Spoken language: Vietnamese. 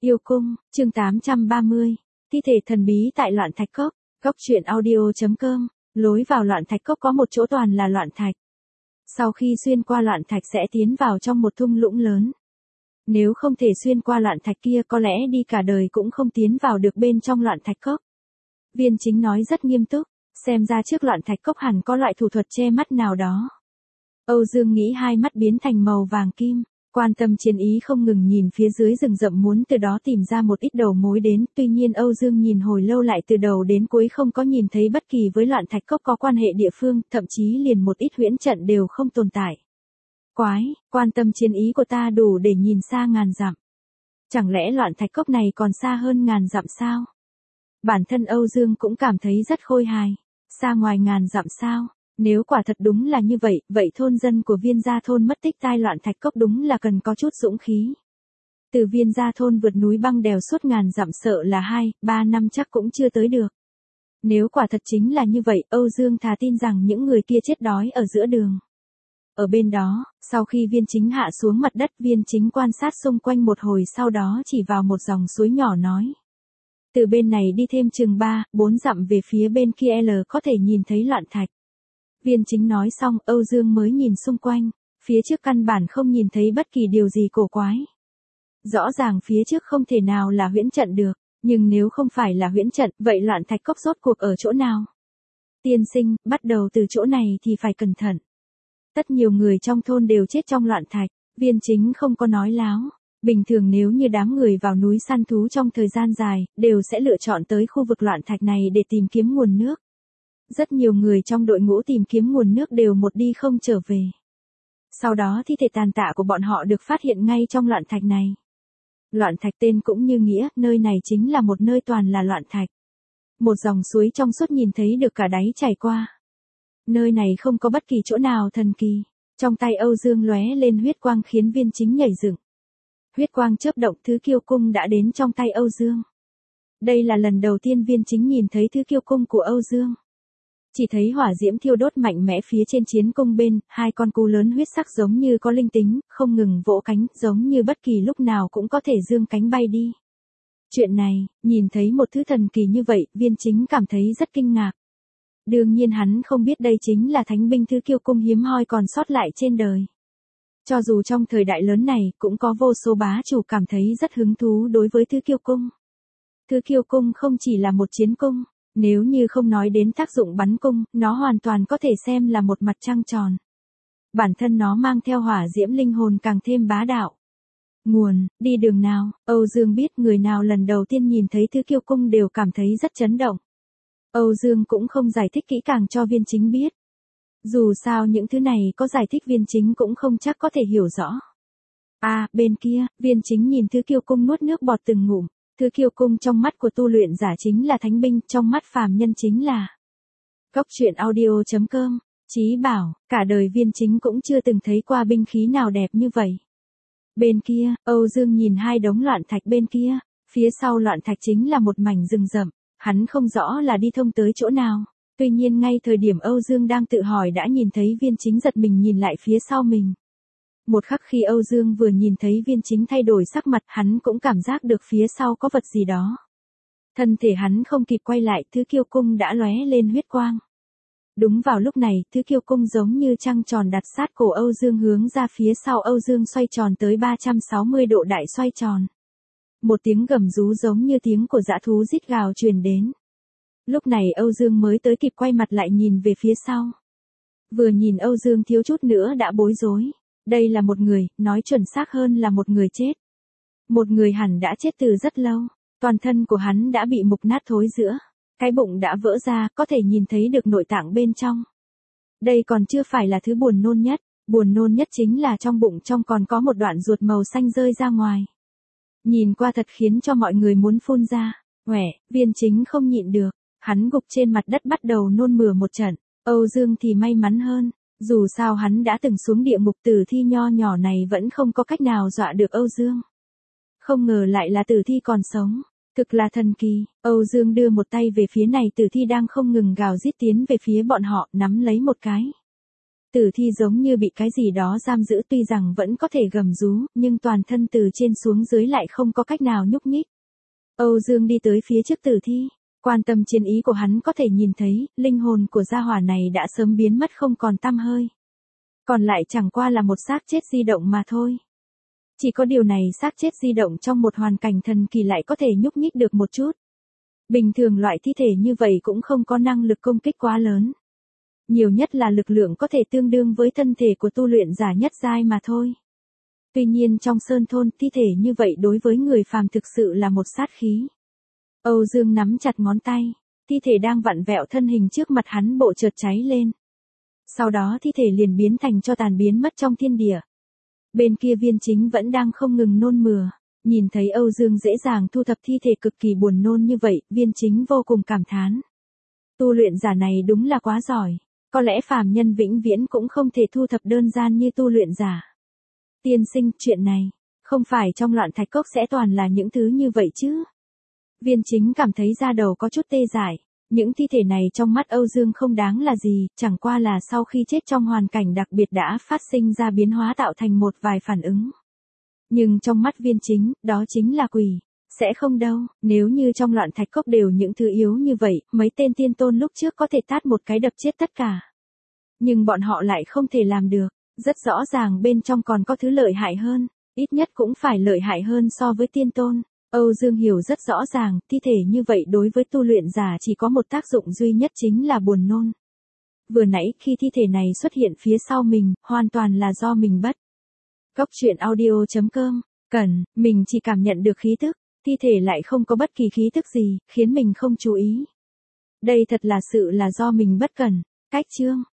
Yêu cung, chương 830. Thi thể thần bí tại Loạn Thạch Cốc. Cốc truyện audio.com. Lối vào Loạn Thạch Cốc có một chỗ toàn là loạn thạch. Sau khi xuyên qua loạn thạch sẽ tiến vào trong một thung lũng lớn. Nếu không thể xuyên qua loạn thạch kia có lẽ đi cả đời cũng không tiến vào được bên trong Loạn Thạch Cốc. Viên Chính nói rất nghiêm túc, xem ra trước Loạn Thạch Cốc hẳn có loại thủ thuật che mắt nào đó. Âu Dương nghĩ hai mắt biến thành màu vàng kim. Quan tâm chiến ý không ngừng nhìn phía dưới rừng rậm muốn từ đó tìm ra một ít đầu mối đến, tuy nhiên Âu Dương nhìn hồi lâu lại từ đầu đến cuối không có nhìn thấy bất kỳ với Loạn Thạch Cốc có quan hệ địa phương, thậm chí liền một ít huyễn trận đều không tồn tại. Quái, quan tâm chiến ý của ta đủ để nhìn xa ngàn dặm. Chẳng lẽ Loạn Thạch Cốc này còn xa hơn ngàn dặm sao? Bản thân Âu Dương cũng cảm thấy rất khôi hài. Xa ngoài ngàn dặm sao? Nếu quả thật đúng là như vậy, vậy thôn dân của Viên Gia thôn mất tích tai Loạn Thạch Cốc đúng là cần có chút dũng khí. Từ Viên Gia thôn vượt núi băng đèo suốt ngàn dặm sợ là 2-3 năm chắc cũng chưa tới được. Nếu quả thật chính là như vậy, Âu Dương thà tin rằng những người kia chết đói ở giữa đường. Ở bên đó, sau khi Viên Chính hạ xuống mặt đất, Viên Chính quan sát xung quanh một hồi sau đó chỉ vào một dòng suối nhỏ nói. Từ bên này đi thêm chừng 3-4 dặm về phía bên kia có thể nhìn thấy loạn thạch. Viên Chính nói xong, Âu Dương mới nhìn xung quanh, phía trước căn bản không nhìn thấy bất kỳ điều gì cổ quái. Rõ ràng phía trước không thể nào là huyễn trận được, nhưng nếu không phải là huyễn trận, vậy Loạn Thạch Cốc rốt cuộc ở chỗ nào? Tiên sinh, bắt đầu từ chỗ này thì phải cẩn thận. Tất nhiều người trong thôn đều chết trong loạn thạch, Viên Chính không có nói láo. Bình thường nếu như đám người vào núi săn thú trong thời gian dài, đều sẽ lựa chọn tới khu vực loạn thạch này để tìm kiếm nguồn nước. Rất nhiều người trong đội ngũ tìm kiếm nguồn nước đều một đi không trở về. Sau đó thi thể tàn tạ của bọn họ được phát hiện ngay trong loạn thạch này. Loạn thạch tên cũng như nghĩa, nơi này chính là một nơi toàn là loạn thạch. Một dòng suối trong suốt nhìn thấy được cả đáy chảy qua. Nơi này không có bất kỳ chỗ nào thần kỳ. Trong tay Âu Dương lóe lên huyết quang khiến Viên Chính nhảy dựng. Huyết quang chớp động, thứ kiêu cung đã đến trong tay Âu Dương. Đây là lần đầu tiên Viên Chính nhìn thấy thứ kiêu cung của Âu Dương. Chỉ thấy hỏa diễm thiêu đốt mạnh mẽ phía trên chiến cung bên, hai con cú lớn huyết sắc giống như có linh tính, không ngừng vỗ cánh, giống như bất kỳ lúc nào cũng có thể dương cánh bay đi. Chuyện này, nhìn thấy một thứ thần kỳ như vậy, Viên Chính cảm thấy rất kinh ngạc. Đương nhiên hắn không biết đây chính là thánh binh thứ kiêu cung hiếm hoi còn sót lại trên đời. Cho dù trong thời đại lớn này, cũng có vô số bá chủ cảm thấy rất hứng thú đối với thứ kiêu cung. Thứ kiêu cung không chỉ là một chiến cung. Nếu như không nói đến tác dụng bắn cung, nó hoàn toàn có thể xem là một mặt trăng tròn. Bản thân nó mang theo hỏa diễm linh hồn càng thêm bá đạo. Nguồn, đi đường nào, Âu Dương biết người nào lần đầu tiên nhìn thấy thứ kiêu cung đều cảm thấy rất chấn động. Âu Dương cũng không giải thích kỹ càng cho Viên Chính biết. Dù sao những thứ này có giải thích Viên Chính cũng không chắc có thể hiểu rõ. Bên kia, Viên Chính nhìn thứ kiêu cung nuốt nước bọt từng ngụm. Thứ kiêu cung trong mắt của tu luyện giả chính là thánh binh, trong mắt phàm nhân chính là Cốc truyện audio.com. Chí bảo, cả đời Viên Chính cũng chưa từng thấy qua binh khí nào đẹp như vậy. Bên kia, Âu Dương nhìn hai đống loạn thạch bên kia, phía sau loạn thạch chính là một mảnh rừng rậm, hắn không rõ là đi thông tới chỗ nào. Tuy nhiên ngay thời điểm Âu Dương đang tự hỏi đã nhìn thấy Viên Chính giật mình nhìn lại phía sau mình. Một khắc khi Âu Dương vừa nhìn thấy Viên Chính thay đổi sắc mặt, hắn cũng cảm giác được phía sau có vật gì đó. Thân thể hắn không kịp quay lại, thứ kiêu cung đã lóe lên huyết quang. Đúng vào lúc này, thứ kiêu cung giống như trăng tròn đặt sát cổ Âu Dương hướng ra phía sau Âu Dương xoay tròn tới 360 độ đại xoay tròn. Một tiếng gầm rú giống như tiếng của dã thú rít gào truyền đến. Lúc này Âu Dương mới tới kịp quay mặt lại nhìn về phía sau. Vừa nhìn Âu Dương thiếu chút nữa đã bối rối. Đây là một người, nói chuẩn xác hơn là một người chết. Một người hẳn đã chết từ rất lâu, toàn thân của hắn đã bị mục nát thối rữa, cái bụng đã vỡ ra, có thể nhìn thấy được nội tạng bên trong. Đây còn chưa phải là thứ buồn nôn nhất chính là trong bụng trong còn có một đoạn ruột màu xanh rơi ra ngoài. Nhìn qua thật khiến cho mọi người muốn phun ra. Viên Chính không nhịn được, hắn gục trên mặt đất bắt đầu nôn mửa một trận. Âu Dương thì may mắn hơn. Dù sao hắn đã từng xuống địa ngục, tử thi nho nhỏ này vẫn không có cách nào dọa được Âu Dương. Không ngờ lại là tử thi còn sống, thực là thần kỳ. Âu Dương đưa một tay về phía này, tử thi đang không ngừng gào rít tiến về phía bọn họ, nắm lấy một cái. Tử thi giống như bị cái gì đó giam giữ, tuy rằng vẫn có thể gầm rú, nhưng toàn thân từ trên xuống dưới lại không có cách nào nhúc nhích. Âu Dương đi tới phía trước tử thi, quan tâm chiến ý của hắn có thể nhìn thấy, linh hồn của gia hỏa này đã sớm biến mất không còn tăm hơi. Còn lại chẳng qua là một xác chết di động mà thôi. Chỉ có điều này, xác chết di động trong một hoàn cảnh thần kỳ lại có thể nhúc nhích được một chút. Bình thường loại thi thể như vậy cũng không có năng lực công kích quá lớn. Nhiều nhất là lực lượng có thể tương đương với thân thể của tu luyện giả nhất giai mà thôi. Tuy nhiên trong sơn thôn, thi thể như vậy đối với người phàm thực sự là một sát khí. Âu Dương nắm chặt ngón tay, thi thể đang vặn vẹo thân hình trước mặt hắn bộ chợt cháy lên. Sau đó thi thể liền biến thành tro tàn biến mất trong thiên địa. Bên kia Viên Chính vẫn đang không ngừng nôn mửa, nhìn thấy Âu Dương dễ dàng thu thập thi thể cực kỳ buồn nôn như vậy, Viên Chính vô cùng cảm thán. Tu luyện giả này đúng là quá giỏi, có lẽ phàm nhân vĩnh viễn cũng không thể thu thập đơn giản như tu luyện giả. Tiên sinh, chuyện này, không phải trong Loạn Thạch Cốc sẽ toàn là những thứ như vậy chứ? Viên Chính cảm thấy da đầu có chút tê dại. Những thi thể này trong mắt Âu Dương không đáng là gì, chẳng qua là sau khi chết trong hoàn cảnh đặc biệt đã phát sinh ra biến hóa tạo thành một vài phản ứng. Nhưng trong mắt Viên Chính, đó chính là quỷ. Sẽ không đâu, nếu như trong Loạn Thạch Cốc đều những thứ yếu như vậy, mấy tên tiên tôn lúc trước có thể tát một cái đập chết tất cả. Nhưng bọn họ lại không thể làm được, rất rõ ràng bên trong còn có thứ lợi hại hơn, ít nhất cũng phải lợi hại hơn so với tiên tôn. Âu Dương hiểu rất rõ ràng, thi thể như vậy đối với tu luyện giả chỉ có một tác dụng duy nhất chính là buồn nôn. Vừa nãy khi thi thể này xuất hiện phía sau mình, hoàn toàn là do mình bất. Cốc truyện audio.com, mình chỉ cảm nhận được khí tức, thi thể lại không có bất kỳ khí tức gì, khiến mình không chú ý. Đây thật là sự là do mình bất cẩn. Cách chương